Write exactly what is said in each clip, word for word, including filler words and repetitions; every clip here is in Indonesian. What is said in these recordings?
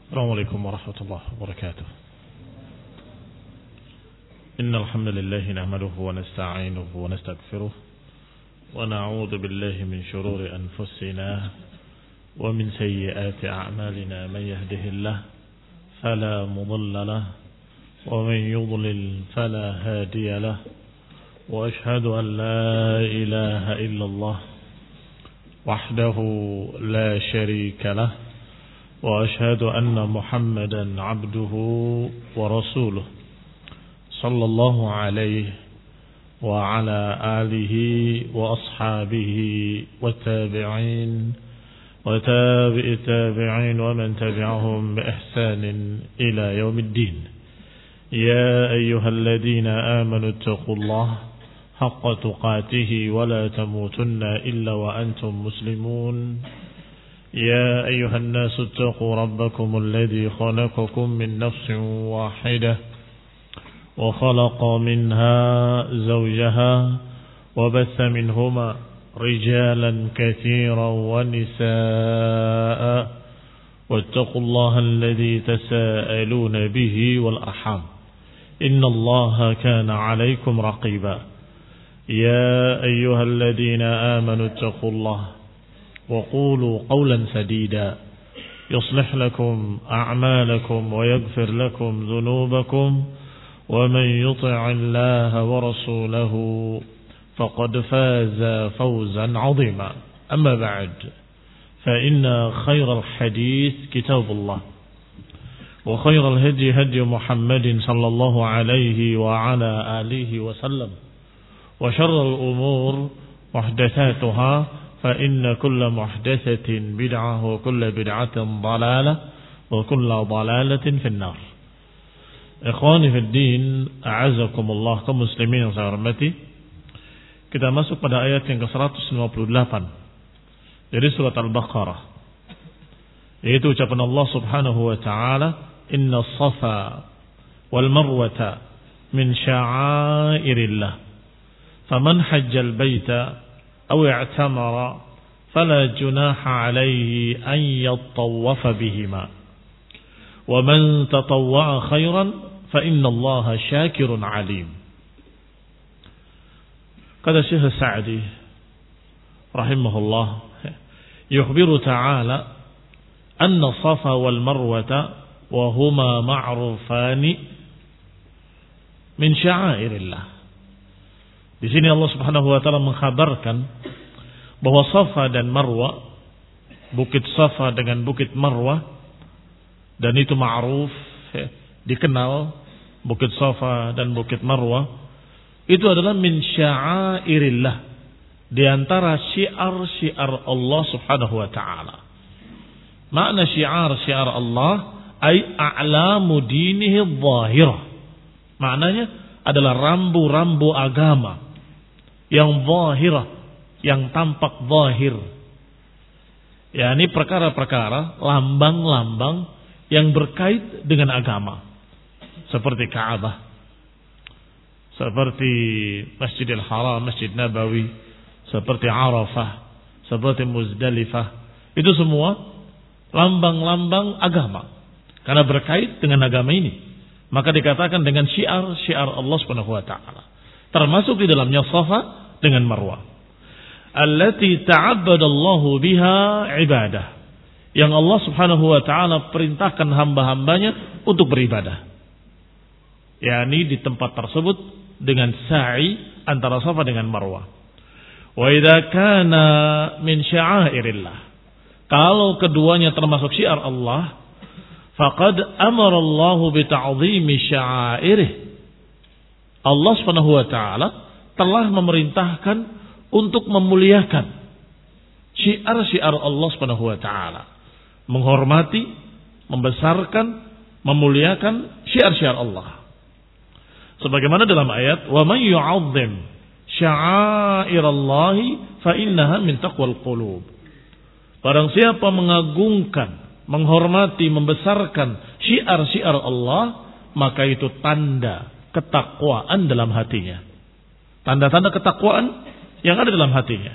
السلام عليكم ورحمة الله وبركاته. إن الحمد لله نحمده ونستعينه ونستغفره ونعوذ بالله من شرور أنفسنا ومن سيئات أعمالنا. من يهده الله فلا مضل له ومن يضلل فلا هادي له وأشهد أن لا إله إلا الله وحده لا شريك له وأشهد أن محمدا عبده ورسوله صلى الله عليه وعلى آله وأصحابه والتابعين وتابع التابعين ومن تبعهم بإحسان إلى يوم الدين. يا أيها الذين آمنوا اتقوا الله حق تقاته ولا تموتن إلا وأنتم مسلمون. يا أيها الناس اتقوا ربكم الذي خلقكم من نفس واحدة وخلق منها زوجها وبث منهما رجالا كثيرا ونساء واتقوا الله الذي تساءلون به والأرحام إن الله كان عليكم رقيبا. يا أيها الذين آمنوا اتقوا الله وقولوا قولا سديدا يصلح لكم أعمالكم ويغفر لكم ذنوبكم ومن يطع الله ورسوله فقد فاز فوزا عظيما. أما بعد فإن خير الحديث كتاب الله وخير الهدي هدي محمد صلى الله عليه وعلى آله وسلم وشر الأمور محدثاتها فإن كل محدثة بدعة وكل بدعة ضلالة وكل ضلالة في النار. Ikhwani fi din, a'azakumullah, kaum muslimin yang saya hormati. Kita masuk pada ayat yang ke seratus lima puluh delapan dari surat Al-Baqarah, yaitu ucapan Allah Subhanahu wa taala, "Inna as-safa wal marwata min sya'airillah. Faman hajjal baita أو اعتمر فلا جناح عليه أن يطوف بهما ومن تطوع خيرا فإن الله شاكر عليم." Kata Syekh Sa'di rahimahullah, yukhbiru ta'ala anna Safa wal Marwata wa huma ma'rufani min sya'airillah. Di sini Allah Subhanahu wa taala mengkhabarkan bahwa Safa dan Marwa, bukit Safa dengan bukit Marwa, dan itu ma'ruf, dikenal, bukit Safa dan bukit Marwa itu adalah min sya'airillah, di antara syiar-syiar Allah Subhanahu wa taala. Makna syiar-syiar Allah ay a'lamu dinihi dhahirah. Maknanya adalah rambu-rambu agama yang zahirah, yang tampak zahir. Ya, ini perkara-perkara, lambang-lambang yang berkait dengan agama. Seperti Ka'bah, seperti Masjidil Haram, Masjid Nabawi, seperti Arafah, seperti Muzdalifah. Itu semua lambang-lambang agama karena berkait dengan agama ini. Maka dikatakan dengan syiar-syiar Allah Subhanahu wa taala. Termasuk di dalamnya Safa dengan Marwa. Allati ta'abbadallahu biha ibadah. Yang Allah Subhanahu wa taala perintahkan hamba-hambanya untuk beribadah. yakni di tempat tersebut dengan sa'i antara Safa dengan Marwa. Wa idza kana min sya'airillah. Kalau keduanya termasuk syiar Allah, faqad amara Allah bi ta'dhimi sya'airih. Allah Subhanahu wa taala telah memerintahkan untuk memuliakan syiar-syiar Allah Subhanahu wa taala, menghormati, membesarkan, memuliakan syiar-syiar Allah. Sebagaimana dalam ayat, "Wa man yu'azzim sya'airallahi fa innaha min taqwal qulub." Barang siapa mengagungkan, menghormati, membesarkan syiar-syiar Allah, maka itu tanda ketakwaan dalam hatinya. Tanda-tanda ketakwaan yang ada dalam hatinya.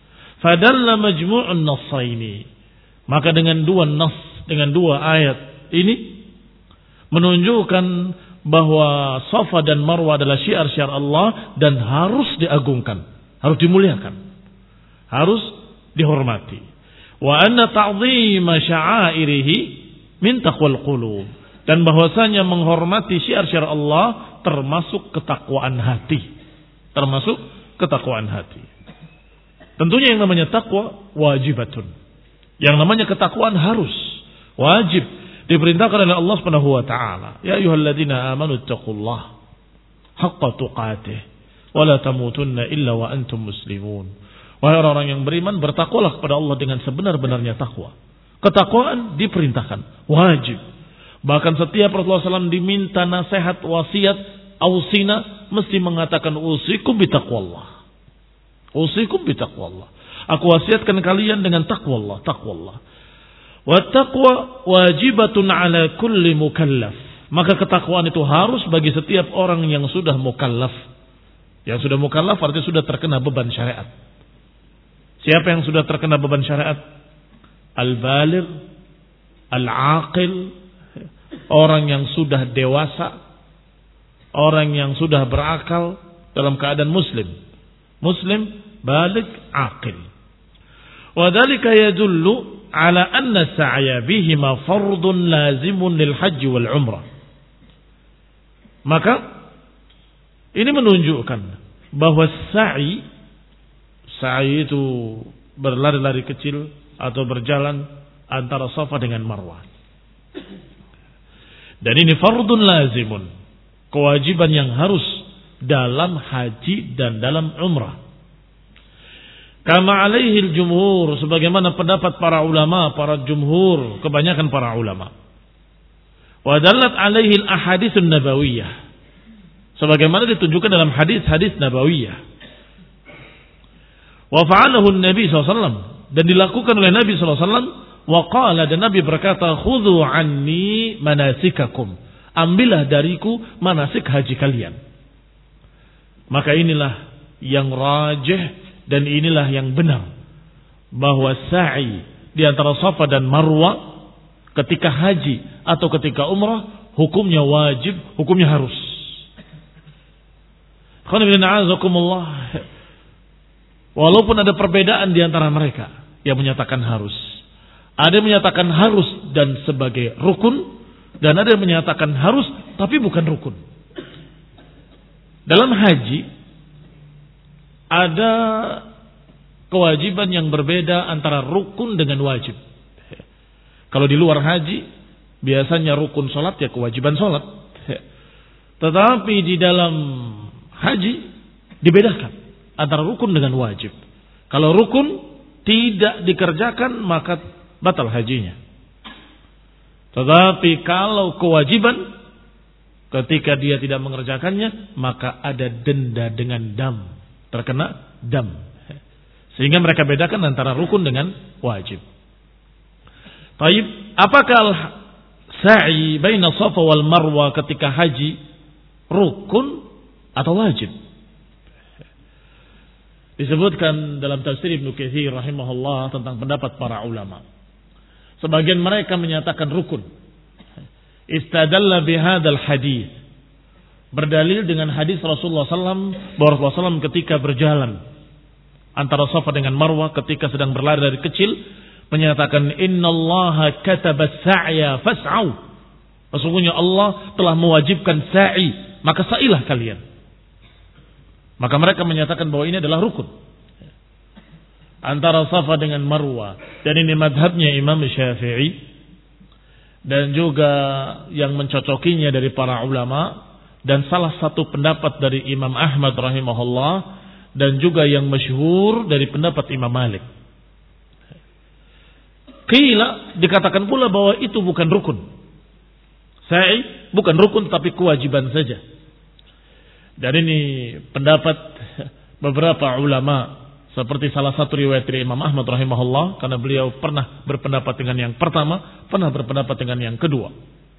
Fadalla majmu'un nassaini. Maka dengan dua nas, dengan dua ayat ini menunjukkan bahwa Safa dan Marwah adalah syiar-syiar Allah dan harus diagungkan, harus dimuliakan, harus dihormati. Wa anna ta'dhima sya'airihi min taqwal qulub, dan bahwasanya menghormati syiar-syiar Allah termasuk ketakwaan hati, termasuk ketakwaan hati. Tentunya yang namanya takwa wajibatun. Yang namanya ketakwaan harus, wajib, diperintahkan oleh Allah Subhanahu wa taala. Ya ayyuhalladzina amanu taqullaha haqqa tuqatih wa la tamutunna illa wa antum muslimun. Wahai orang-orang yang beriman, bertakwalah kepada Allah dengan sebenar-benarnya takwa. Ketakwaan diperintahkan, wajib. Bahkan setiap Rasulullah shallallahu alaihi wasallam diminta nasihat, wasiat, ausina, mesti mengatakan usikum bitaqwallah. Usikum bitaqwallah. Aku wasiatkan kalian dengan takwa Allah, takwa Allah. Wa taqwa wajibatun ala kulli mukallaf. Maka ketakwaan itu harus bagi setiap orang yang sudah mukallaf. Yang sudah mukallaf artinya sudah terkena beban syariat. Siapa yang sudah terkena beban syariat? Al-baligh, al-aqil, orang yang sudah dewasa, orang yang sudah berakal dalam keadaan muslim. Muslim, baligh, aqil. Wa dzalika yadullu ala anna sa'ya bihima fardun lazimun lil haji wal umrah. Maka ini menunjukkan bahwa sa'i sa'i itu berlari-lari kecil atau berjalan antara Safa dengan Marwah. Dan ini fardun lazimun, kewajiban yang harus dalam haji dan dalam umrah. Kama alaihi jumhur, sebagaimana pendapat para ulama, para jumhur, kebanyakan para ulama. Wa dallat alaihi al-ahaditsun nabawiyah, sebagaimana ditunjukkan dalam hadis-hadis nabawiyah. Wa fa'alahu an-nabi sallallahu alaihi wasallam, dan dilakukan oleh Nabi sallallahu alaihi wasallam. Wa qala, dan Nabi berkata, khudhu anni manasikakum, ambillah dariku manasik haji kalian. Maka inilah yang rajih dan inilah yang benar, bahwa sa'i di antara Safa dan Marwah ketika haji atau ketika umrah hukumnya wajib, hukumnya harus. Walaupun ada perbedaan di antara mereka yang menyatakan harus. Ada yang menyatakan harus dan sebagai rukun, dan ada yang menyatakan harus tapi bukan rukun. Dalam haji ada kewajiban yang berbeda antara rukun dengan wajib. Kalau di luar haji biasanya rukun sholat ya kewajiban sholat. Tetapi di dalam haji dibedakan antara rukun dengan wajib. Kalau rukun tidak dikerjakan maka batal hajinya. Tetapi kalau kewajiban, ketika dia tidak mengerjakannya maka ada denda dengan dam, terkena dam. Sehingga mereka bedakan antara rukun dengan wajib. Taib, apakah sa'i baina Safa wal Marwah ketika haji rukun atau wajib? Disebutkan dalam tafsir Ibnu Katsir rahimahullah tentang pendapat para ulama. Sebagian mereka menyatakan rukun. Istadalla bihadzal hadis, berdalil dengan hadis Rasulullah sallallahu alaihi wasallam bahwa Rasulullah sallallahu alaihi wasallam ketika berjalan antara Safa dengan Marwah ketika sedang berlari dari kecil menyatakan innallaha kataba sa'ya fas'au. Sesungguhnya Allah telah mewajibkan sa'i, maka sa'ilah kalian. Maka mereka menyatakan bahwa ini adalah rukun antara Safa dengan Marwah, dan ini madhabnya Imam Syafi'i dan juga yang mencocokinya dari para ulama, dan salah satu pendapat dari Imam Ahmad rahimahullah, dan juga yang masyhur dari pendapat Imam Malik. Qila, dikatakan pula bahwa itu bukan rukun. Sa'i bukan rukun tapi kewajiban saja. Dan ini pendapat beberapa ulama, seperti salah satu riwayat dari Imam Ahmad rahimahullah, karena beliau pernah berpendapat dengan yang pertama, pernah berpendapat dengan yang kedua.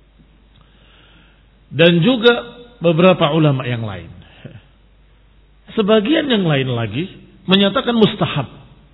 Dan juga beberapa ulama yang lain. Sebagian yang lain lagi menyatakan mustahab.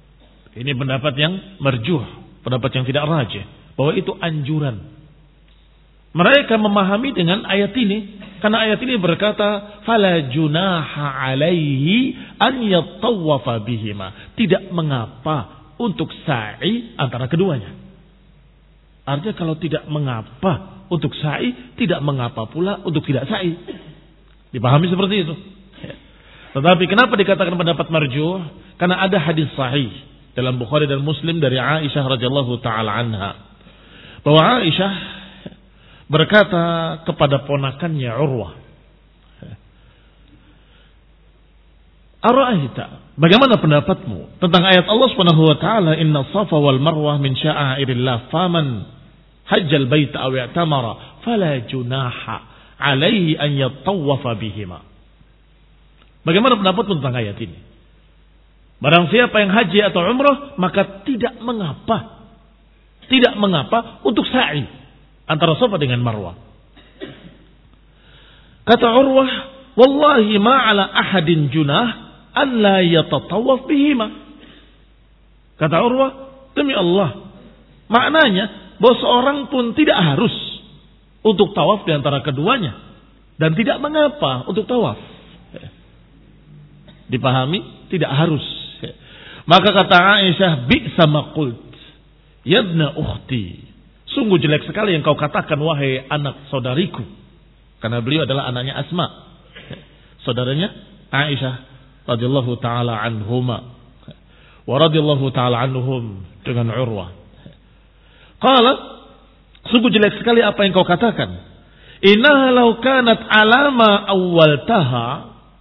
Ini pendapat yang marjuh, pendapat yang tidak rajih, bahwa itu anjuran. Mereka memahami dengan ayat ini. Karena ayat ini berkata, fala junaha alaihi an yattawafa bihima. Tidak mengapa untuk sa'i antara keduanya. Artinya kalau tidak mengapa untuk sa'i, tidak mengapa pula untuk tidak sa'i. Dipahami seperti itu. Tetapi kenapa dikatakan pendapat marjuh? Karena ada hadis sahih dalam Bukhari dan Muslim dari Aisyah radhiyallahu taala anha, bahwa Aisyah berkata kepada ponakannya Urwah, "Ara'aita, bagaimana pendapatmu tentang ayat Allah Subhanahu wa taala, Inna Safa wal Marwah min sya'airillah, faman hajjal baita aw i'tamara fala junaha alaihi an yattawafa bihima." Bagaimana pendapatmu tentang ayat ini? Barang siapa yang haji atau umrah, maka tidak mengapa, tidak mengapa untuk sa'i antara Safa dengan Marwah. Kata Urwah, wallahi ma ala ahadin junah an la yatatawaf bihima. Kata Urwah, demi Allah, maknanya bahwa seorang pun tidak harus untuk tawaf di antara keduanya, dan tidak mengapa untuk tawaf. Dipahami? Tidak harus. Maka kata Aisyah, bi'sa ma qult yabna ukhti. Sungguh jelek sekali yang kau katakan wahai anak saudariku. Karena beliau adalah anaknya Asma, saudaranya Aisyah radhiyallahu taala anhuma wa radhiyallahu taala anhum dengan Urwah. Qala, sungguh jelek sekali apa yang kau katakan. Innaha law kanat alama awwaltaha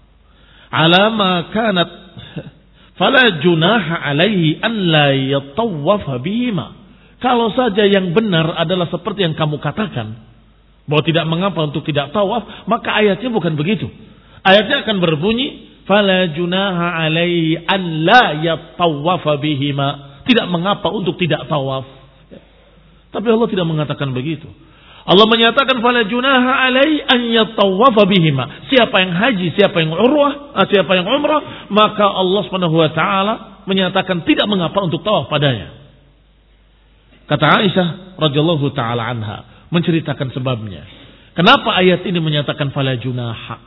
alama kanat fala junaha alaihi an la yatawafa bihima. Kalau saja yang benar adalah seperti yang kamu katakan, bahwa tidak mengapa untuk tidak tawaf, maka ayatnya bukan begitu. Ayatnya akan berbunyi fala junaha alaihi an la yatawafa bihima. Tidak mengapa untuk tidak tawaf. Tapi Allah tidak mengatakan begitu. Allah menyatakan fala junaha alaihi an yatawafa bihima. Siapa yang haji, siapa yang umrah, siapa yang umrah, maka Allah Subhanahu wa taala menyatakan tidak mengapa untuk tawaf padanya. Kata Aisyah radhiyallahu taala anha menceritakan sebabnya. Kenapa ayat ini menyatakan fala junaha?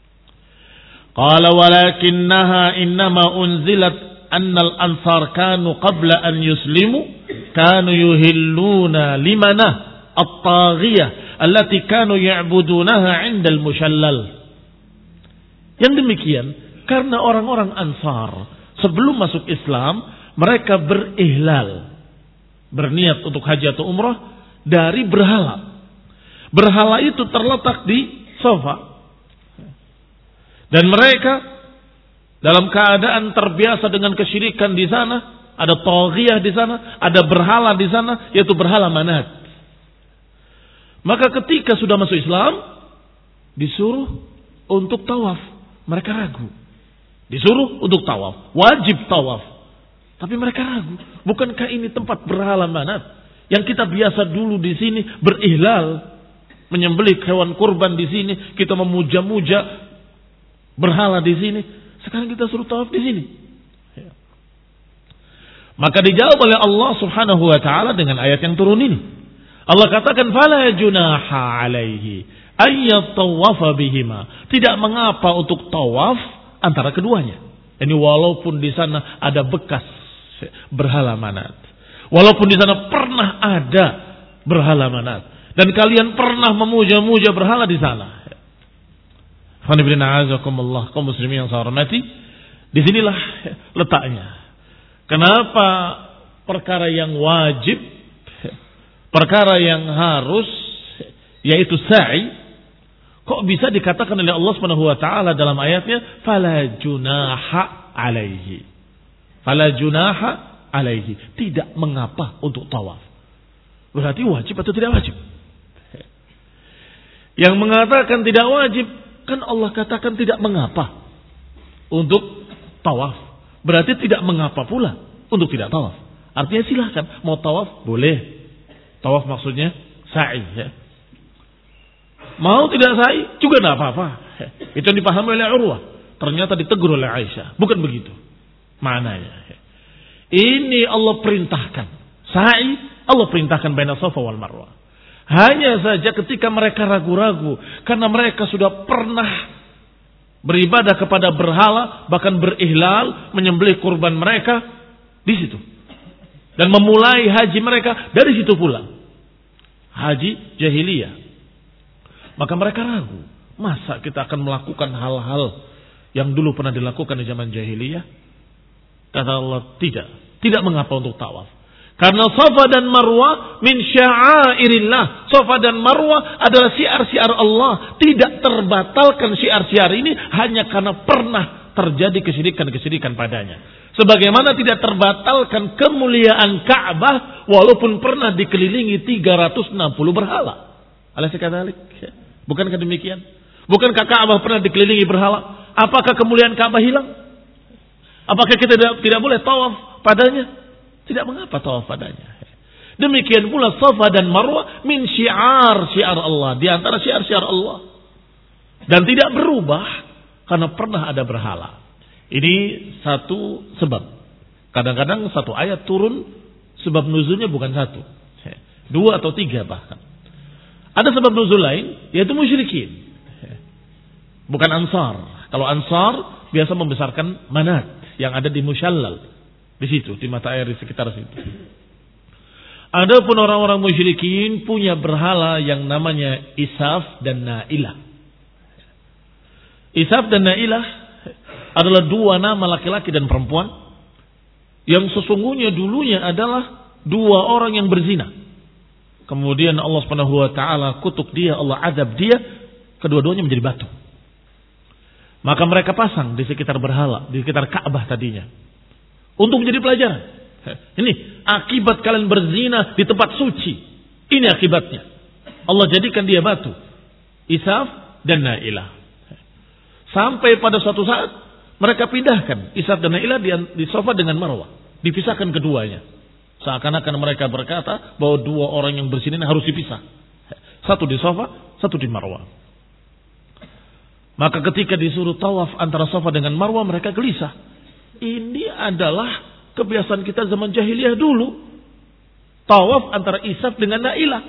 Qala walakinnaha innama unzilat annal ansar kanu qabla an yuslimu kanu yuhilluna limanah at-taghiyah allati kanu ya'budunaha 'indal mushallal. Yang demikian karena orang-orang Ansar sebelum masuk Islam mereka berihlal, berniat untuk haji atau umrah dari berhala. Berhala itu terletak di Safa. Dan mereka dalam keadaan terbiasa dengan kesyirikan di sana, ada taghiyah di sana, ada berhala di sana, yaitu berhala Manat. Maka ketika sudah masuk Islam, disuruh untuk tawaf. Mereka ragu. Disuruh untuk tawaf. Wajib tawaf. Tapi mereka ragu. Bukankah ini tempat berhala Manat? Yang kita biasa dulu di sini berihlal. Menyembelih hewan kurban di sini. Kita memuja-muja berhala di sini. Sekarang kita suruh tawaf di sini. Maka dijawab oleh Allah Subhanahu wa taala dengan ayat yang turun ini. Allah katakan fala junaha alaihi ayyatawafa bihima. Tidak mengapa untuk tawaf antara keduanya. Ini walaupun di sana ada bekas berhala Manat. Walaupun di sana pernah ada berhala Manat dan kalian pernah memuja-muja berhala di sana. Alhamdulillah, kaum muslimin yang saya hormati, disinilah letaknya. Kenapa perkara yang wajib, perkara yang harus, yaitu sa'i, kok bisa dikatakan oleh Allah Subhanahu wa taala dalam ayatnya fala junaha alaihi. Fala junaha alaihi, tidak mengapa untuk tawaf. Berarti wajib atau tidak wajib? Yang mengatakan tidak wajib, kan Allah katakan tidak mengapa untuk tawaf. Berarti tidak mengapa pula untuk tidak tawaf. Artinya silahkan, mau tawaf boleh. Tawaf maksudnya sa'i, ya. Mau tidak sa'i juga tidak apa-apa. Itu yang dipahami oleh Urwah. Ternyata ditegur oleh Aisyah. Bukan begitu maknanya. Ini Allah perintahkan sa'i, Allah perintahkan baina Safa wal Marwah. Hanya saja ketika mereka ragu-ragu, karena mereka sudah pernah beribadah kepada berhala, bahkan berihlal, menyembelih kurban mereka di situ. Dan memulai haji mereka dari situ pula. Haji jahiliyah. Maka mereka ragu, masa kita akan melakukan hal-hal yang dulu pernah dilakukan di zaman jahiliyah? Kata Allah, tidak. Tidak mengapa untuk tawaf. Karena Safa dan Marwah min sya'airillah. Safa dan Marwah adalah syiar-syiar Allah. Tidak terbatalkan syiar-syiar ini hanya karena pernah terjadi kesyirikan-kesyirikan padanya. Sebagaimana tidak terbatalkan kemuliaan Ka'bah walaupun pernah dikelilingi tiga ratus enam puluh berhala. Alaysa kadzalik? Bukankah demikian? Bukankah Ka'bah pernah dikelilingi berhala? Apakah kemuliaan Ka'bah hilang? Apakah kita tidak, tidak boleh tawaf padanya? Tidak mengapa tawaf padanya. Demikian pula Safa dan Marwah min syiar-syiar Allah. Di antara syiar-syiar Allah. Dan tidak berubah karena pernah ada berhala. Ini satu sebab. Kadang-kadang satu ayat turun, sebab nuzulnya bukan satu. Dua atau tiga bahkan. Ada sebab nuzul lain, yaitu musyrikin. Bukan Ansar. Kalau Ansar biasa membesarkan Manat yang ada di Musyallal. Di situ, di mata air di sekitar situ. Adapun orang-orang musyrikin punya berhala yang namanya Isaf dan Nailah. Isaf dan Nailah adalah dua nama laki-laki dan perempuan yang sesungguhnya dulunya adalah dua orang yang berzina. Kemudian Allah Subhanahu wa taala kutuk dia, Allah azab dia, kedua-duanya menjadi batu. Maka mereka pasang di sekitar berhala, di sekitar Ka'bah tadinya. Untuk menjadi pelajaran. Ini akibat kalian berzina di tempat suci. Ini akibatnya. Allah jadikan dia batu. Isaf dan Nailah. Sampai pada suatu saat mereka pindahkan Isaf dan Nailah di, di Safa dengan Marwah. Dipisahkan keduanya. Seakan-akan mereka berkata bahwa dua orang yang berzina harus dipisah. Satu di Safa, satu di Marwah. Maka ketika disuruh tawaf antara Safa dengan Marwah, mereka gelisah. Ini adalah kebiasaan kita zaman jahiliyah dulu. Tawaf antara Isaf dengan Nailah.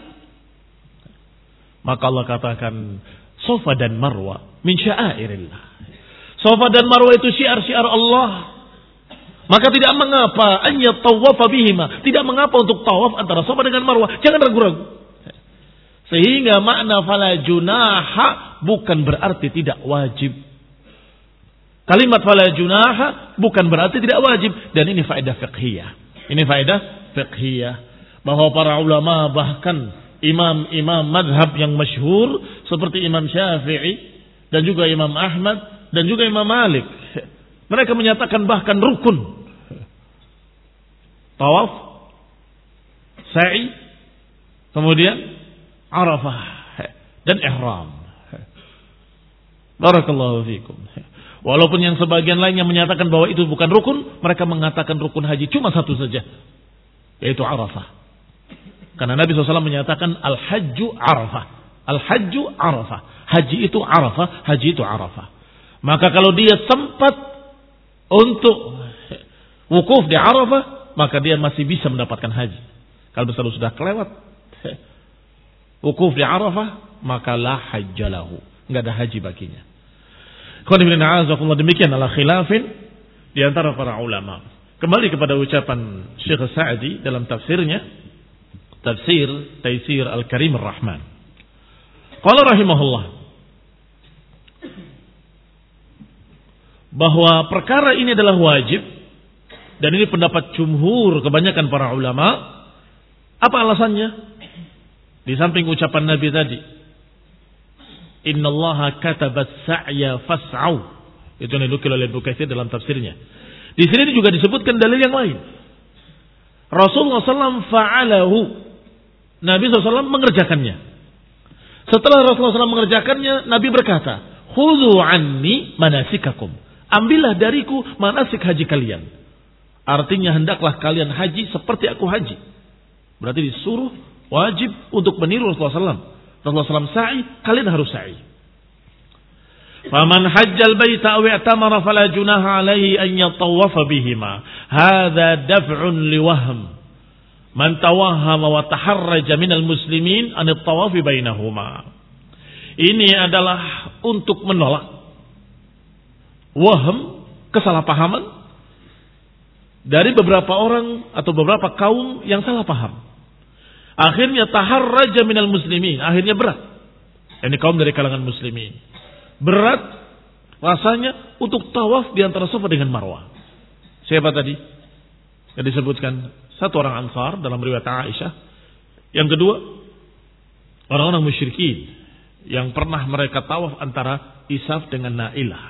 Maka Allah katakan, Safa dan Marwah min sya'airillah. Safa dan Marwah itu syiar-syiar Allah. Maka tidak mengapa an yatawafa bihima. Tidak mengapa untuk tawaf antara Safa dengan Marwah. Jangan ragu-ragu. Sehingga makna fala junaha bukan berarti tidak wajib. Kalimat fala junaha bukan berarti tidak wajib. Dan ini faedah fiqhiyah. Ini faedah fiqhiyah. Bahwa para ulama bahkan imam-imam madhab yang masyhur seperti Imam Syafi'i dan juga Imam Ahmad dan juga Imam Malik. Mereka menyatakan bahkan rukun. Tawaf, sa'i, kemudian Arafah dan ihram. Barakallahu fikum. Walaupun yang sebagian lainnya menyatakan bahwa itu bukan rukun, mereka mengatakan rukun haji cuma satu saja, yaitu Arafah. Karena Nabi shallallahu alaihi wasallam menyatakan al-hajju Arafah. Al-hajju Arafah. Haji itu Arafah, haji itu Arafah. Maka kalau dia sempat untuk wukuf di Arafah, maka dia masih bisa mendapatkan haji. Kalau misalnya sudah kelewat wukuf di Arafah, maka la hajjalahu. Enggak ada haji baginya. Demikian ala khilafin di antara para ulama. Kembali kepada ucapan Syekh Sa'di dalam tafsirnya, tafsir Taisir Al-Karim Ar-Rahman. Qala rahimahullah, bahwa perkara ini adalah wajib, dan ini pendapat jumhur kebanyakan para ulama. Apa alasannya? Di samping ucapan Nabi tadi, innallaha katabat sa'ya fas'au. Itu yang dinukil oleh Ibnu Katsir dalam tafsirnya. Di sini juga disebutkan dalil yang lain. Rasulullah shallallahu alaihi wasallam fa'alahu. Nabi shallallahu alaihi wasallam mengerjakannya. Setelah Rasulullah shallallahu alaihi wasallam mengerjakannya, Nabi berkata, khudhu anni manasikakum. Ambillah dariku manasik haji kalian. Artinya hendaklah kalian haji seperti aku haji. Berarti disuruh wajib untuk meniru Rasulullah shallallahu alaihi wasallam. Rasulullah shallallahu alaihi wasallam sa'i, kalian harus sa'i. Faman hajjal baita aw i'tamara fala junaha alaihi an yatawafa bihima. Hadza daf'un liwahm. Man tawahhama wa taharraja minal muslimin an at-tawafi bainahuma. Ini adalah untuk menolak waham, kesalahpahaman dari beberapa orang atau beberapa kaum yang salah paham. Akhirnya taharraja minal muslimin, akhirnya berat. Ini kaum dari kalangan muslimin. Berat rasanya untuk tawaf di antara Safa dengan Marwah. Siapa tadi? Yang disebutkan satu orang Ansar dalam riwayat Aisyah. Yang kedua, orang-orang musyrikin yang pernah mereka tawaf antara Isaf dengan Nailah.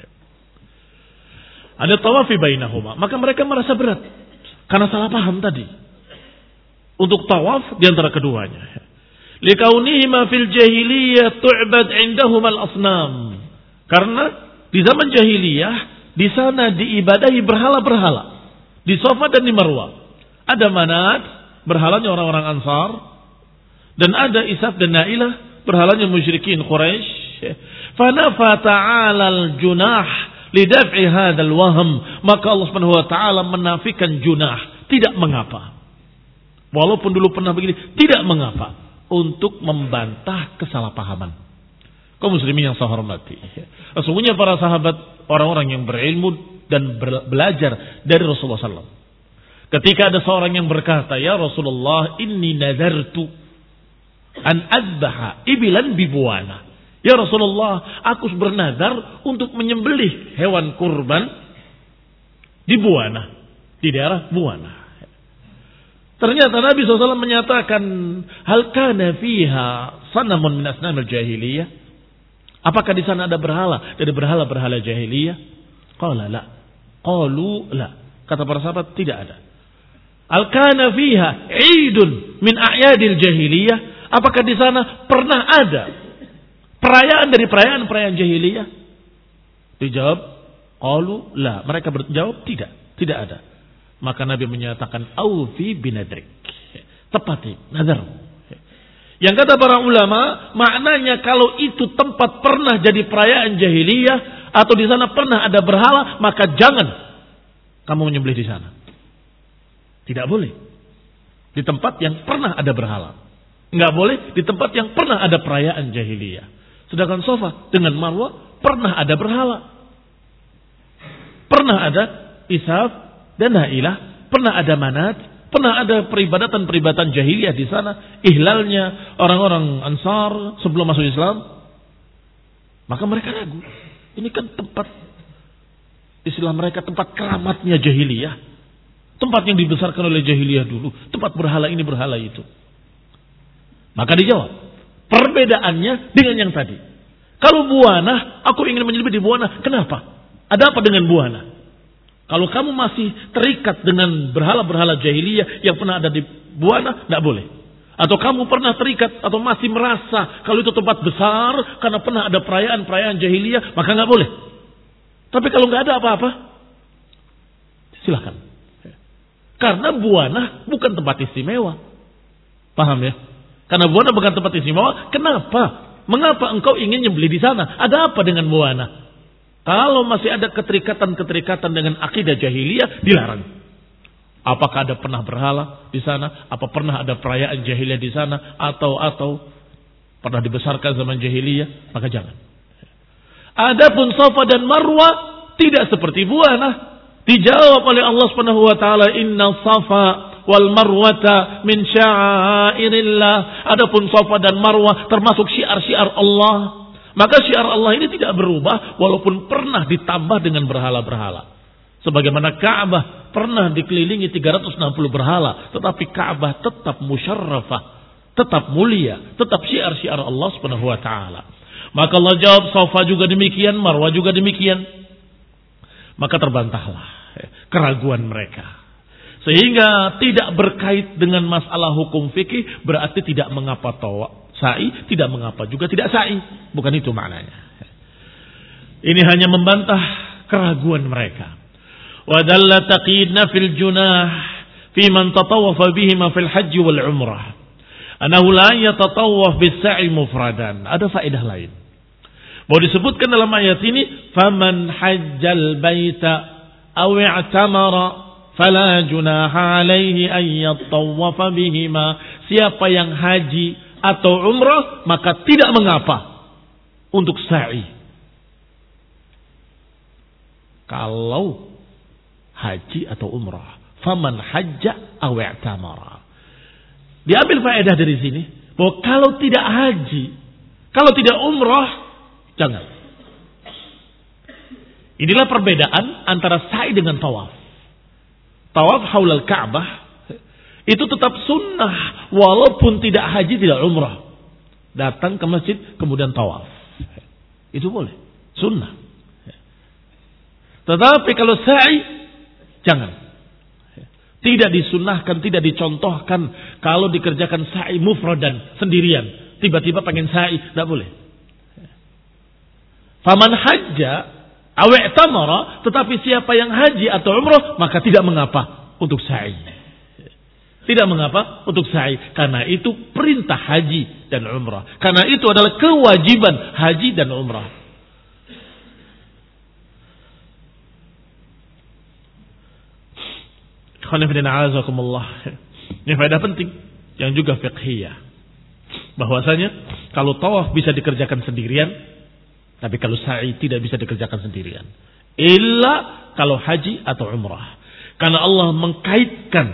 Ada tawafi bainahuma, maka mereka merasa berat karena salah paham tadi untuk tawaf di antara keduanya. Likaunihima fil jahiliyah tu'bad indahum al-asnam. Karena di zaman jahiliyah di sana diibadahi berhala-berhala di Safa dan di Marwah. Ada Manat, berhalanya orang-orang Ansar, dan ada Isaf dan Nailah, berhalanya musyrikin Quraisy. Fanafa ta'ala al-junah lidaf'i hadzal wahm, maka Allah Subhanahu wa taala menafikan junah, tidak mengapa. Walaupun dulu pernah begini, tidak mengapa untuk membantah kesalahpahaman. Kaum muslimin yang saya hormati. Sesungguhnya para sahabat orang-orang yang berilmu dan belajar dari Rasulullah sallallahu alaihi wasallam. Ketika ada seorang yang berkata, "Ya Rasulullah, inni nadartu an adbaha ibilan bibuana." Ya Rasulullah, aku bernadar untuk menyembelih hewan kurban di Buana, di daerah Buana. Ternyata Nabi shallallahu alaihi wasallam menyatakan, hal kana fiha sanamun min asnamil jahiliyah? Apakah di sana ada berhala dari berhala-berhala jahiliyah? Qala la. Qalu la. Kata para sahabat, tidak ada. Al kana fiha idun min a'yadil jahiliyah? Apakah di sana pernah ada perayaan dari perayaan-perayaan jahiliyah? Dijawab, qalu la. Mereka berjawab tidak, tidak ada. Maka Nabi menyatakan aufi binadrik. Tepati nazar. Yang kata para ulama, maknanya kalau itu tempat pernah jadi perayaan jahiliyah atau di sana pernah ada berhala, maka jangan kamu menyembelih di sana. Tidak boleh. Di tempat yang pernah ada berhala. Enggak boleh di tempat yang pernah ada perayaan jahiliyah. Sedangkan Safa dengan Marwah pernah ada berhala. Pernah ada Isaf dan Nailah, pernah ada Manat, pernah ada peribadatan-peribadatan jahiliyah di sana, ihlalnya orang-orang Ansar sebelum masuk Islam. Maka mereka ragu. Ini kan tempat, istilah mereka tempat keramatnya jahiliyah. Tempat yang dibesarkan oleh jahiliyah dulu, tempat berhala ini berhala itu. Maka dijawab, perbedaannya dengan yang tadi. Kalau Buana, aku ingin menyembelih di Buana, kenapa? Ada apa dengan Buana? Kalau kamu masih terikat dengan berhala-berhala jahiliyah yang pernah ada di Buana, tidak boleh. Atau kamu pernah terikat atau masih merasa kalau itu tempat besar karena pernah ada perayaan-perayaan jahiliyah, maka nggak boleh. Tapi kalau nggak ada apa-apa, silakan. Karena Buana bukan tempat istimewa. Paham ya? Karena Buana bukan tempat istimewa, kenapa? Mengapa engkau ingin nyembelih di sana? Ada apa dengan Buana? Kalau masih ada keterikatan-keterikatan dengan akidah jahiliyah, dilarang. Apakah ada pernah berhala di sana? Apa pernah ada perayaan jahiliyah di sana? Atau atau pernah dibesarkan zaman jahiliyah? Maka jangan. Adapun Safa dan Marwah tidak seperti Buana. Dijawab oleh Allah Subhanahu wa taala, "Inna Safa wal Marwata min sya'airillah." Adapun Safa dan Marwah termasuk syiar-syiar Allah. Maka syiar Allah ini tidak berubah walaupun pernah ditambah dengan berhala-berhala. Sebagaimana Ka'bah pernah dikelilingi tiga ratus enam puluh berhala, tetapi Ka'bah tetap musyarrafah, tetap mulia, tetap syiar-syiar Allah Subhanahu wa taala. Maka Allah jawab, Safa juga demikian, Marwah juga demikian. Maka terbantahlah keraguan mereka. Sehingga tidak berkait dengan masalah hukum fikih, berarti tidak mengapa tawa sa'i, tidak mengapa juga tidak sa'i. Bukan itu maknanya. Ini hanya membantah keraguan mereka. Wa dalla taqidna fil junah fi man tatawwafa bihima fil haji wal umrah. Anahu la yatatawwaf bis sa'i mufradan. Ada faedah lain. Mau disebutkan dalam ayat ini, faman hajjal baita aw i'tamara fala junaha alaihi an yattawafa bihima. Siapa yang haji atau umrah maka tidak mengapa untuk sa'i. Kalau haji atau umrah, faman hajja aw i'tamara. Diambil faedah dari sini bahwa kalau tidak haji, kalau tidak umrah, jangan. Inilah perbedaan antara sa'i dengan tawaf. Tawaf haulal Ka'bah itu tetap sunnah walaupun tidak haji, tidak umrah. Datang ke masjid kemudian tawaf. Itu boleh, sunnah. Tetapi kalau sa'i jangan. Tidak disunnahkan, tidak dicontohkan kalau dikerjakan sa'i mufradan sendirian. Tiba-tiba pengen sa'i, tidak boleh. Faman hajja aw i'tamara, tetapi siapa yang haji atau umrah maka tidak mengapa untuk sa'i. Tidak mengapa untuk sa'i, karena itu perintah haji dan umrah. Karena itu adalah kewajiban haji dan umrah. Ini faedah penting yang juga fiqhiyah. Bahwasanya kalau tawaf bisa dikerjakan sendirian, tapi kalau sa'i tidak bisa dikerjakan sendirian. Illa kalau haji atau umrah. Karena Allah mengkaitkan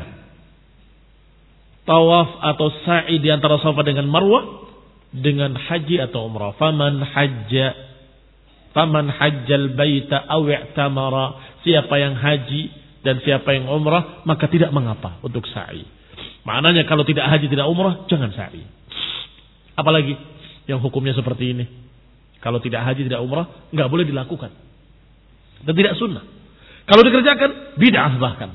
tawaf atau sa'i di antara Safa dengan Marwah dengan haji atau umrah. Faman hajja faman hajjal baita aw i'tamara. Siapa yang haji dan siapa yang umrah maka tidak mengapa untuk sa'i. Maknanya kalau tidak haji tidak umrah jangan sa'i. Apalagi yang hukumnya seperti ini. Kalau tidak haji tidak umrah enggak boleh dilakukan. Dan tidak sunnah. Kalau dikerjakan bid'ah bahkan.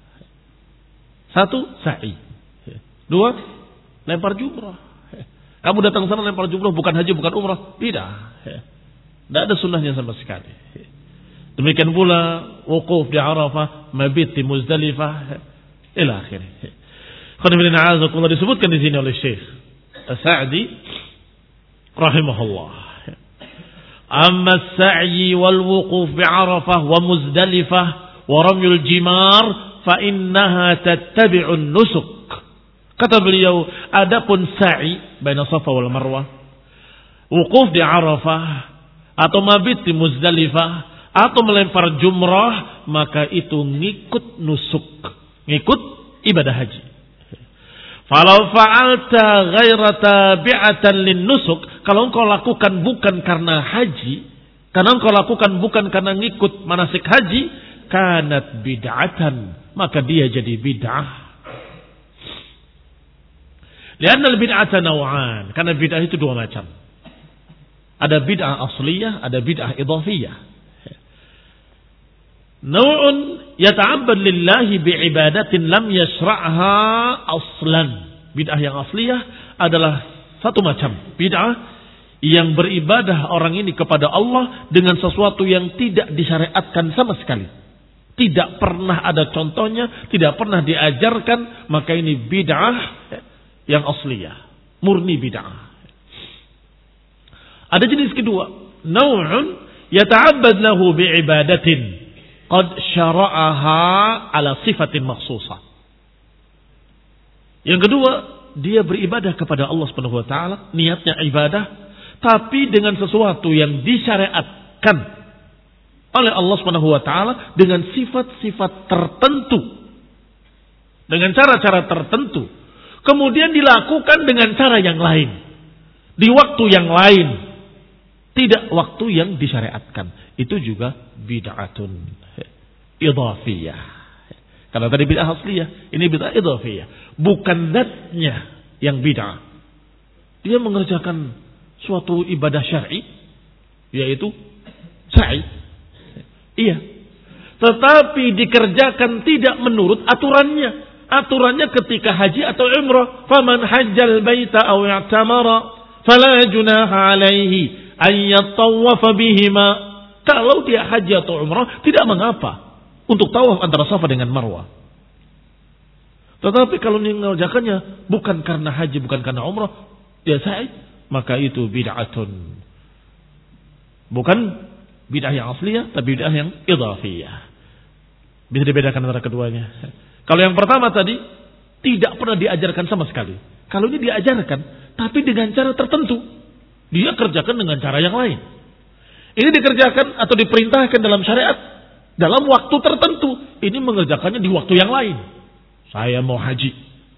Satu, sa'i. Dua, lempar jumrah. Kamu datang sana lempar jumrah bukan haji bukan umrah, bid'ah. Tidak ada sunnahnya sama sekali. Demikian pula wukuf di Arafah, mabit di Muzdalifah, ila akhirih. Khonifidin a'azakullah disebutkan di sini oleh Syekh As-Sa'di rahimahullah. Amma as-sa'yi wal wukuf bi Arafah wa Muzdalifah wa ramyul jimar fa innaha tattabi'un nusuk. Kata beliau, adapun sa'i baina Safa wal Marwah, wukuf di Arafah atau mabit di Muzdalifah atau melempar jumrah, maka itu ngikut nusuk, ngikut ibadah haji. Falau fa'alta ghaira tabi'atan lin nusuk, kalau engkau lakukan bukan karena haji, karena engkau lakukan bukan karena ngikut manasik haji, kanat bid'atan, maka dia jadi bid'ah. Lianna al-bid'ata naw'an, karena bid'ah itu dua macam. Ada bid'ah asliyah, ada bid'ah idhafiyah. Naw'un yata'abbad lillahi bi'ibadatin lam yashra'ha aslan. Bid'ah yang asliyah adalah satu macam bid'ah yang beribadah orang ini kepada Allah dengan sesuatu yang tidak disyariatkan sama sekali. Tidak pernah ada contohnya, tidak pernah diajarkan, maka ini bid'ah yang asliyah, murni bid'ah. Ada jenis kedua, naw'un yata'abbad lahu bi'ibadatin qad syara'aha ala sifatin makhsusah. Yang kedua, dia beribadah kepada Allah Subhanahu wa taala, niatnya ibadah, tapi dengan sesuatu yang disyariatkan oleh Allah Subhanahu wa taala dengan sifat-sifat tertentu. Dengan cara-cara tertentu. Kemudian dilakukan dengan cara yang lain. Di waktu yang lain. Tidak waktu yang disyariatkan. Itu juga bid'atun idhafiyah. Karena tadi bid'ah asliyah, ini bid'ah idhafiyah. Bukan zatnya yang bid'ah. Dia mengerjakan suatu ibadah syar'i, yaitu sa'i. Iya. Tetapi dikerjakan tidak menurut aturannya. Aturannya ketika haji atau umrah, faman hajjal baita aw i'tamara fala junaha alaihi an yattawafa bihima. Kalau dia haji atau umrah tidak mengapa untuk tawaf antara Safa dengan Marwah. Tetapi kalau mengerjakannya bukan karena haji, bukan karena umrah, dia sa'i, maka itu bid'atun. Bukan bid'ah yang asliyah, tapi bid'ah yang idhafiyah. Bisa dibedakan antara keduanya. Kalau yang pertama tadi tidak pernah diajarkan sama sekali. Kalau ini diajarkan, tapi dengan cara tertentu. Dia kerjakan dengan cara yang lain. Ini dikerjakan atau diperintahkan dalam syariat dalam waktu tertentu. Ini mengerjakannya di waktu yang lain. Saya mau haji.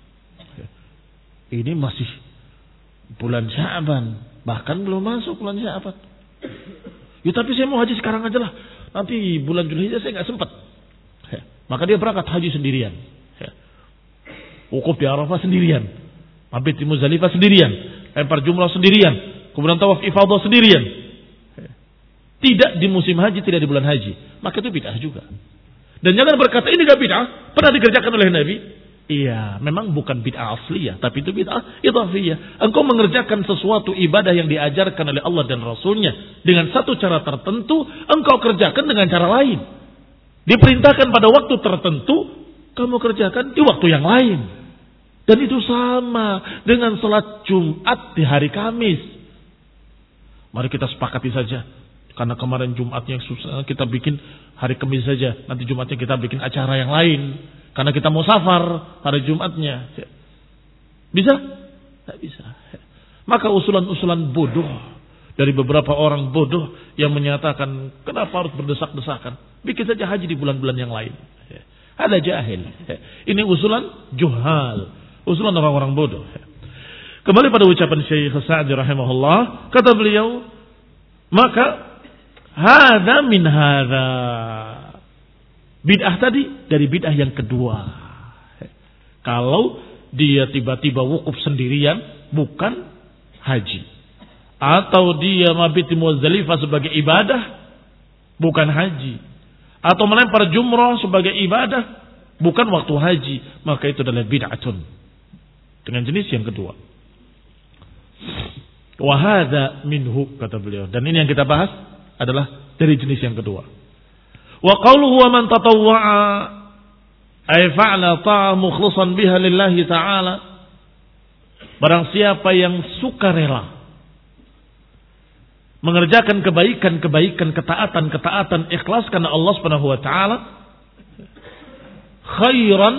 Ini masih bulan Sya'ban, bahkan belum masuk bulan Sya'ban. Ya tapi saya mau haji sekarang aja lah. Nanti bulan Zulhijjah saya nggak sempat. Maka dia berangkat haji sendirian. Wukuf di Arafah sendirian. Mabit di Muzdalifah sendirian. Lempar jumrah sendirian. Kemudian tawaf ifadah sendirian. Tidak di musim haji, tidak di bulan haji. Maka itu bid'ah juga. Dan jangan berkata ini gak bid'ah. Pernah dikerjakan oleh Nabi. Iya, memang bukan bid'ah asliyah, tapi itu bid'ah idhafiyah. Engkau mengerjakan sesuatu ibadah yang diajarkan oleh Allah dan Rasulnya dengan satu cara tertentu, engkau kerjakan dengan cara lain. Diperintahkan pada waktu tertentu, kamu kerjakan di waktu yang lain. Dan itu sama dengan salat Jumat di hari Kamis. Mari kita sepakati saja. Karena kemarin Jumatnya susah, kita bikin hari Kamis saja. Nanti Jumatnya kita bikin acara yang lain. Karena kita mau safar hari Jumatnya. Bisa? Tidak bisa. Maka usulan-usulan bodoh dari beberapa orang bodoh yang menyatakan kenapa harus berdesak-desakan. Bikin saja haji di bulan-bulan yang lain. Ada jahil. Ini usulan juhal. Usulan orang-orang bodoh. Kembali pada ucapan Syekh Sa'di rahimahullah. Kata beliau, maka hadza min hadza. Bid'ah tadi dari bid'ah yang kedua. Kalau dia tiba-tiba wukuf sendirian bukan haji. Atau dia mabit di Muzdalifah sebagai ibadah bukan haji. Atau melempar jumrah sebagai ibadah bukan waktu haji. Maka itu adalah bid'atun. Dengan jenis yang kedua. Wa hadza minhu kata beliau. Dan ini yang kita bahas adalah dari jenis yang kedua. Wa qawluhu wa man tatawwa'a ay fa'ala ta'ah mukhlishan biha lillahi ta'ala. Barang siapa yang sukarela mengerjakan kebaikan-kebaikan, ketaatan-ketaatan ikhlas karena Allah Subhanahu wa taala, khairan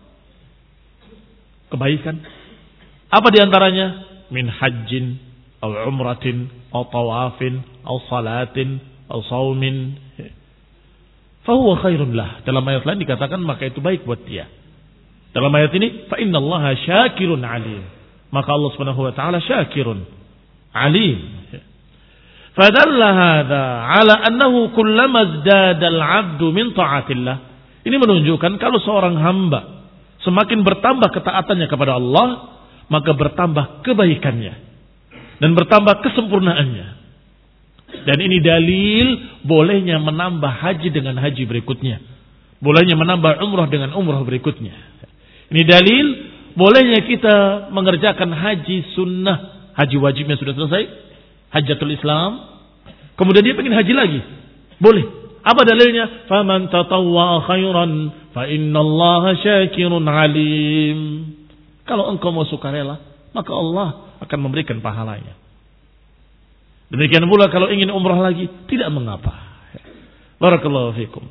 kebaikan. Apa di antaranya? Min hajjin aw umratin aw tawafin aw salatin aw saumin. Fahuwa khairun lah. Dalam ayat lain dikatakan maka itu baik buat dia. Dalam ayat ini fa innallaha syakirun alim. Maka Allah Subhanahu wa taala syakirun alim. Fadalla hadza ala annahu kullama izdada al-'abdu min ta'atillah. Ini menunjukkan kalau seorang hamba semakin bertambah ketaatannya kepada Allah, maka bertambah kebaikannya dan bertambah kesempurnaannya. Dan ini dalil bolehnya menambah haji dengan haji berikutnya. Bolehnya menambah umrah dengan umrah berikutnya. Ini dalil bolehnya kita mengerjakan haji sunnah. Haji wajibnya sudah selesai. Hajjatul Islam. Kemudian dia pengen haji lagi. Boleh. Apa dalilnya? Faman tatawwa'a khairan fa innallaha syakirun alim. Kalau engkau mau sukarela, maka Allah akan memberikan pahalanya. Demikian pula kalau ingin umrah lagi, tidak mengapa. Barakallahu fikum.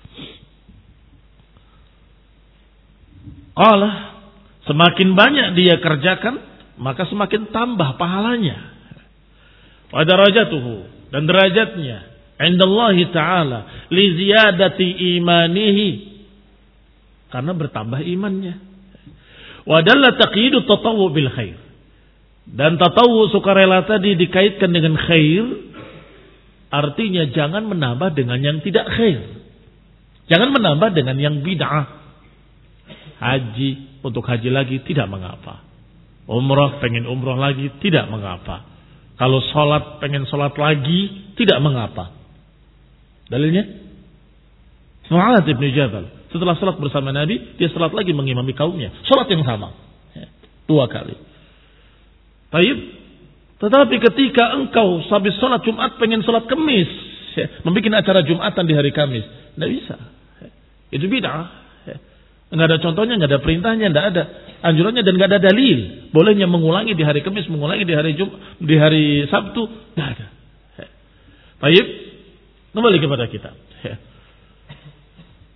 Allah, semakin banyak dia kerjakan, maka semakin tambah pahalanya. Wa darajatuhu, dan derajatnya indallahi ta'ala li ziyadati imanihi, karena bertambah imannya. Wa dalla taqyidu tatawwu bil khair. Dan tatawu sukarela tadi dikaitkan dengan khair. Artinya jangan menambah dengan yang tidak khair. Jangan menambah dengan yang bid'ah. Haji, untuk haji lagi tidak mengapa. Umrah, pengen umrah lagi tidak mengapa. Kalau sholat, pengen sholat lagi tidak mengapa. Dalilnya? Mu'adz bin Jabal. Setelah sholat bersama Nabi, dia sholat lagi mengimami kaumnya. Sholat yang sama. Dua kali. Baik, tetapi ketika engkau habis sholat Jumat pengen sholat Kamis, ya, membuat acara Jumatan di hari Kamis, tidak bisa. Itu bid'ah. Enggak ada contohnya, enggak ada perintahnya, enggak ada anjurannya dan enggak ada dalil. Bolehnya mengulangi di hari Kamis, mengulangi di hari Jum, di hari Sabtu, enggak ada. Baik, kembali kepada kita.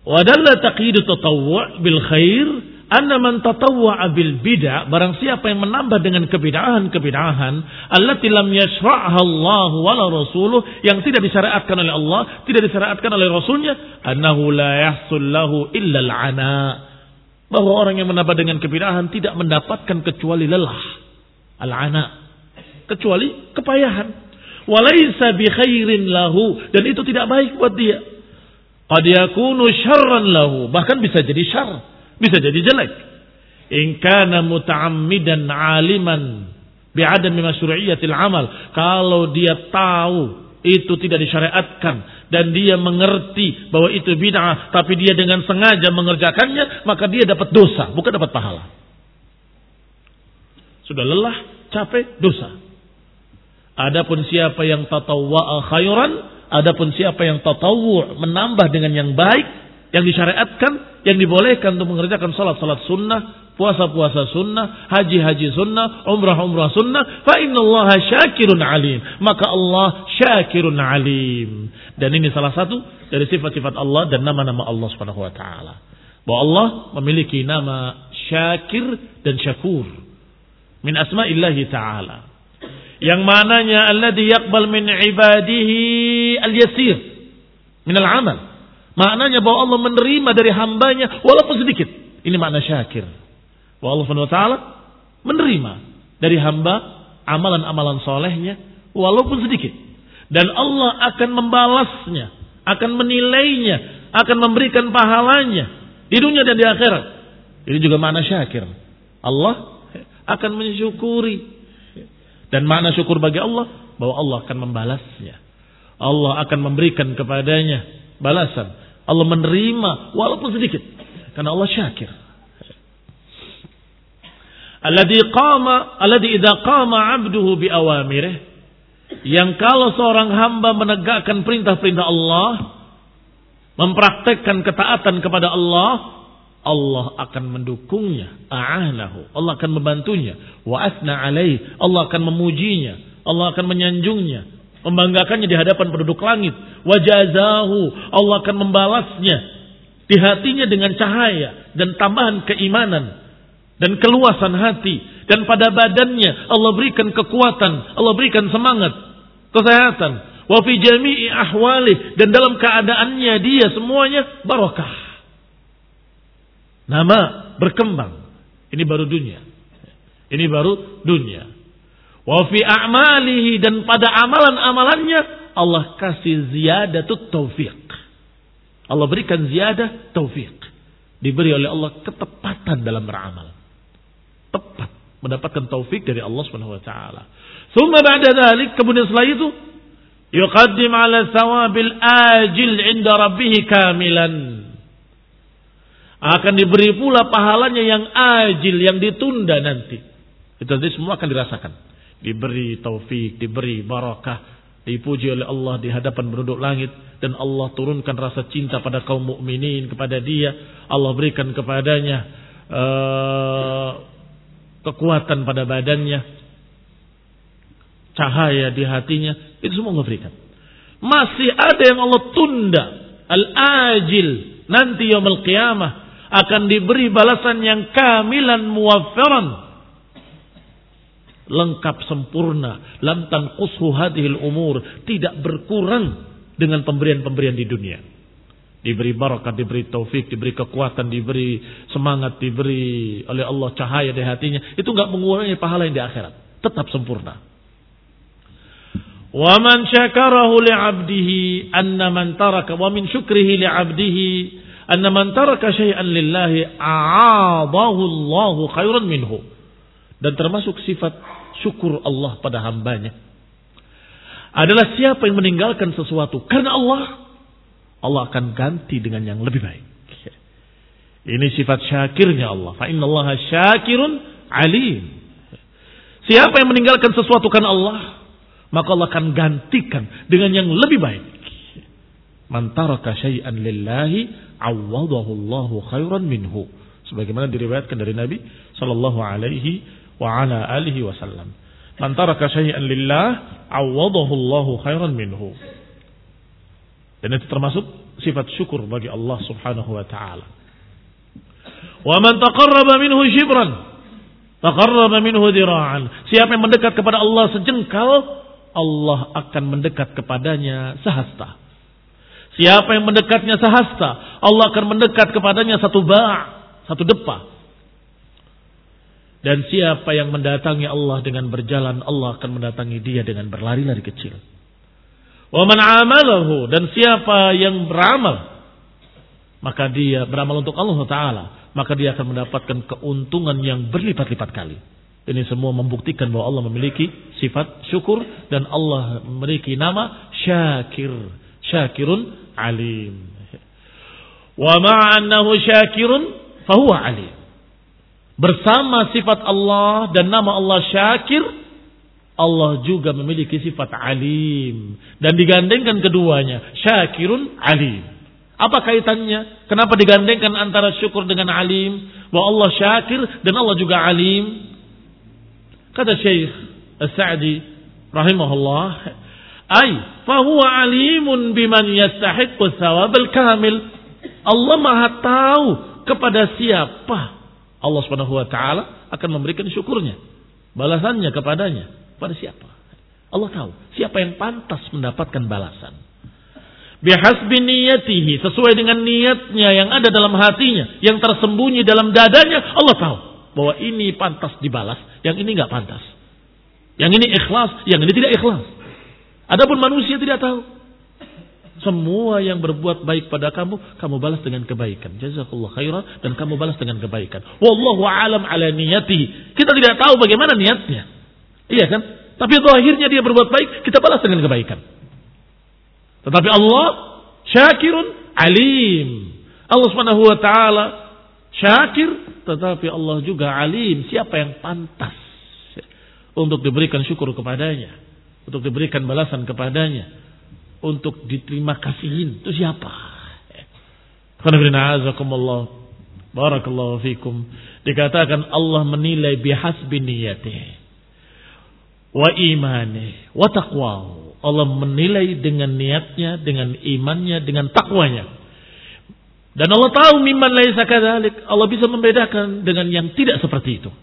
Wa dalla taqyidu tatawwu' bil khair anna man tatawwa'a bil bid'ah, barang siapa yang menambah dengan kebid'ahan-kebid'ahan allati lam yashra'ha Allah wala rasuluh, yang tidak disyariatkan oleh Allah, tidak disyariatkan oleh Rasulnya, annahu la yahsul lahu illa al-'ana, bahwa orang yang menambah dengan kebid'ahan tidak mendapatkan kecuali lelah, al-'ana, kecuali kepayahan, walaysa bi khairin lahu, dan itu tidak baik buat dia, qad yakunu syarran lahu, bahkan bisa jadi syarr, bisa jadi jelek. In kana muta'ammidan 'aliman bi'adami masyru'iyyatil 'amal, kalau dia tahu itu tidak disyariatkan dan dia mengerti bahwa itu bid'ah tapi dia dengan sengaja mengerjakannya, maka dia dapat dosa, bukan dapat pahala. Sudah lelah, capek, dosa. Adapun siapa yang tatawwa'a khairan, adapun siapa yang tatawwu' menambah dengan yang baik, yang disyariatkan, yang dibolehkan untuk mengerjakan salat-salat sunnah, puasa-puasa sunnah, haji-haji sunnah, umrah-umrah sunnah, fa innallaha syakirun alim, maka Allah syakirun alim. Dan ini salah satu dari sifat-sifat Allah dan nama-nama Allah Subhanahu wa taala. Bahwa Allah memiliki nama Syakir dan Syakur min asma'illahi taala, yang mananya alladzi yaqbal min ibadihi al-yasir min al-amal. Maknanya bahwa Allah menerima dari hambanya walaupun sedikit. Ini makna syakir. Bahwa Allah Subhanahu wa taala menerima dari hamba amalan-amalan solehnya walaupun sedikit. Dan Allah akan membalasnya, akan menilainya, akan memberikan pahalanya di dunia dan di akhirat. Ini juga makna syakir. Allah akan mensyukuri. Dan makna syukur bagi Allah bahwa Allah akan membalasnya. Allah akan memberikan kepadanya balasan. Allah menerima walaupun sedikit karena Allah syakir. Alladzi qama alladzi idza qama 'abduhu bi awamirih, yang kalau seorang hamba menegakkan perintah-perintah Allah, mempraktekkan ketaatan kepada Allah, Allah akan mendukungnya, a'anahu, Allah akan membantunya, wa asna alaih, Allah akan memujinya, Allah akan menyanjungnya, membanggakannya di hadapan penduduk langit, wajazahu, Allah akan membalasnya di hatinya dengan cahaya dan tambahan keimanan dan keluasan hati, dan pada badannya Allah berikan kekuatan, Allah berikan semangat, kesehatan, wa fi jami'i ahwalih, dan dalam keadaannya dia semuanya barakah. Nama berkembang. Ini baru dunia. Ini baru dunia. Wa fi a'malihi, dan pada amalan-amalannya Allah kasih ziyadatut taufiq. Allah berikan ziyadah taufiq. Diberi oleh Allah ketepatan dalam beramal. Tepat mendapatkan taufik dari Allah Subhanahu wa taala. Tsumma ba'da dzalik, kemudian setelah itu yuqaddim 'ala thawabil ajil 'inda rabbih kamilan. Akan diberi pula pahalanya yang ajil, yang ditunda nanti. Itu nanti semua akan dirasakan. Diberi taufik, diberi barakah, dipuji oleh Allah di hadapan penduduk langit, dan Allah turunkan rasa cinta pada kaum mukminin kepada dia. Allah berikan kepadanya uh, kekuatan pada badannya, cahaya di hatinya, itu semua Allah berikan. Masih ada yang Allah tunda, al-ajil, nanti yaumul qiyamah akan diberi balasan yang kamilan muwaffiran, lengkap sempurna, lam tanqushu hadhil umur, tidak berkurang dengan pemberian-pemberian di dunia. Diberi barakah, diberi taufik, diberi kekuatan, diberi semangat, diberi oleh Allah cahaya di hatinya, itu enggak mengurangi pahala yang di akhirat, tetap sempurna. Wa man syakarahu li'abdihi anna man taraka wa min syukrihi li'abdihi anna man taraka syai'an lillahi a'adahu Allahu khairan minhu. Dan termasuk sifat syukur Allah pada hambanya adalah siapa yang meninggalkan sesuatu karena Allah, Allah akan ganti dengan yang lebih baik. Ini sifat syakirnya Allah. Fa innallaha syakirun alim. Siapa yang meninggalkan sesuatu karena Allah, maka Allah akan gantikan dengan yang lebih baik. Man taraka syai'an lillahi awwadahu Allahu khairan minhu. Sebagaimana diriwayatkan dari Nabi sallallahu alaihi wa ala alihi wasallam. Man taraka syai'an lillah awwadahu Allahu khairan minhu. Dan itu termasuk sifat syukur bagi Allah Subhanahu wa taala. Wa man taqarraba minhu shibran taqarraba minhu dira'an. Siapa yang mendekat kepada Allah sejengkal, Allah akan mendekat kepadanya sehasta. Siapa yang mendekatnya sehasta, Allah akan mendekat kepadanya satu ba', satu depa. Dan siapa yang mendatangi Allah dengan berjalan, Allah akan mendatangi dia dengan berlari-lari kecil. Wa man amalahu, dan siapa yang beramal, maka dia beramal untuk Allah Ta'ala, maka dia akan mendapatkan keuntungan yang berlipat-lipat kali. Ini semua membuktikan bahwa Allah memiliki sifat syukur dan Allah memiliki nama Syakir. Syakirun alim. Wa ma'annahu syakirun fahuwa alim. Bersama sifat Allah dan nama Allah Syakir, Allah juga memiliki sifat alim. Dan digandengkan keduanya, Syakirun alim. Apa kaitannya? Kenapa digandengkan antara syukur dengan alim? Bahwa Allah Syakir dan Allah juga alim. Kata Syekh As-Sa'di rahimahullah, ay fahuwa alimun biman yastahiqqu thawabal kamil. Allah Maha tahu kepada siapa Allah Subhanahu wa taala akan memberikan syukurnya, balasannya kepadanya. Pada siapa? Allah tahu siapa yang pantas mendapatkan balasan. Bihasbi niyatihi, sesuai dengan niatnya yang ada dalam hatinya, yang tersembunyi dalam dadanya. Allah tahu bahwa ini pantas dibalas, yang ini enggak pantas. Yang ini ikhlas, yang ini tidak ikhlas. Adapun manusia tidak tahu. Semua yang berbuat baik pada kamu, kamu balas dengan kebaikan. Jazakallahu khairan, dan kamu balas dengan kebaikan. Wallahu a'lam ala niyatihi. Kita tidak tahu bagaimana niatnya. Iya kan? Tapi akhirnya dia berbuat baik, kita balas dengan kebaikan. Tetapi Allah Syakirun alim. Allah Subhanahu wa taala Syakir, tetapi Allah juga alim. Siapa yang pantas untuk diberikan syukur kepadanya, untuk diberikan balasan kepadanya, untuk diterima kasihin, itu siapa? Barakallahu fikum. Dikatakan Allah menilai bihasbi niyatih wa imani wa taqwahu. Allah menilai dengan niatnya, dengan imannya, dengan takwanya. Dan Allah tahu mimman laisa kadzalik. Allah bisa membedakan dengan yang tidak seperti itu.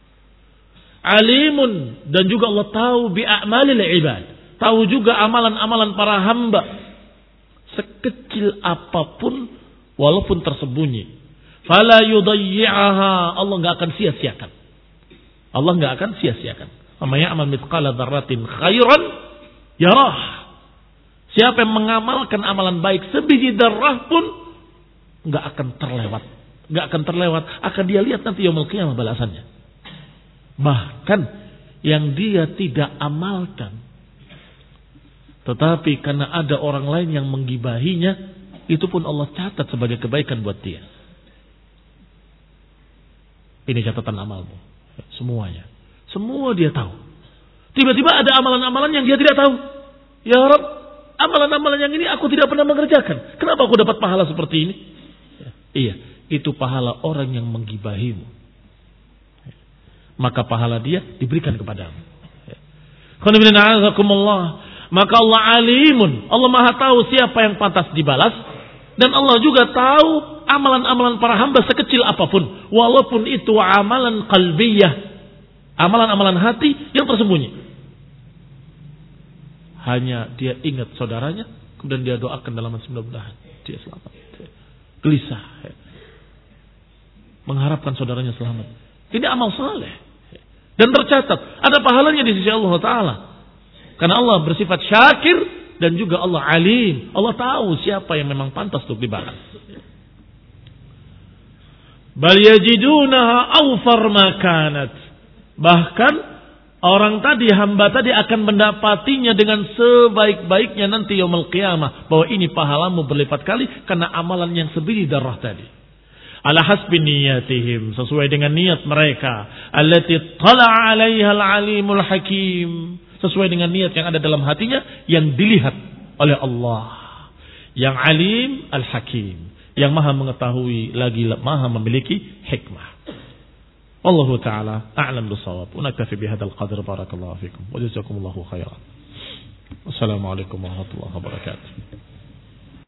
Alimun, dan juga Allah tahu bi a'malil ibad. Tahu juga amalan-amalan para hamba. Sekecil apapun walaupun tersembunyi. Fala yudayyi'aha. Allah enggak akan sia-siakan. Allah enggak akan sia-siakan. Amma ya'mal mithqala dzarratin khairan yarah. Siapa yang mengamalkan amalan baik sebiji darah pun enggak akan terlewat. Enggak akan terlewat. Akan dia lihat nanti yaumul qiyamah balasannya. Bahkan yang dia tidak amalkan, tetapi karena ada orang lain yang menggibahinya, itu pun Allah catat sebagai kebaikan buat dia. Ini catatan amalmu. Semuanya. Semua dia tahu. Tiba-tiba ada amalan-amalan yang dia tidak tahu. Ya Rabb, amalan-amalan yang ini aku tidak pernah mengerjakan. Kenapa aku dapat pahala seperti ini? Ya, iya, itu pahala orang yang menggibahimu. Ya. Maka pahala dia diberikan kepadamu. Ya. Maka Allah alimun. Allah maha tahu siapa yang pantas dibalas. Dan Allah juga tahu amalan-amalan para hamba sekecil apapun. Walaupun itu amalan qalbiyah. Amalan-amalan hati yang tersembunyi. Hanya dia ingat saudaranya, kemudian dia doakan dalam hati, mudah-mudahan dia selamat. Gelisah. Mengharapkan saudaranya selamat. Ini amal saleh. Dan tercatat. Ada pahalanya di sisi Allah Ta'ala. Karena Allah bersifat syakir dan juga Allah alim. Allah tahu siapa yang memang pantas untuk dibalas. Bal yajidunaha awfar ma kanat. Bahkan orang tadi, hamba tadi akan mendapatinya dengan sebaik-baiknya nanti yaumul qiyamah. Bahwa ini pahalamu berlipat kali karena amalan yang sebiji darah tadi. Ala hasbi niyatihim, sesuai dengan niat mereka. Allati tala'a 'alaiha al-'alimul hakim. Sesuai dengan niat yang ada dalam hatinya yang dilihat oleh Allah. Yang alim al-hakim, yang maha mengetahui lagi maha memiliki hikmah. Wallahu ta'ala a'lam bis-shawab. Wa naktafi bihadzal qadr. Barakallahu fikum wa jazakumullahu khairan. Wassalamualaikum warahmatullahi wabarakatuh.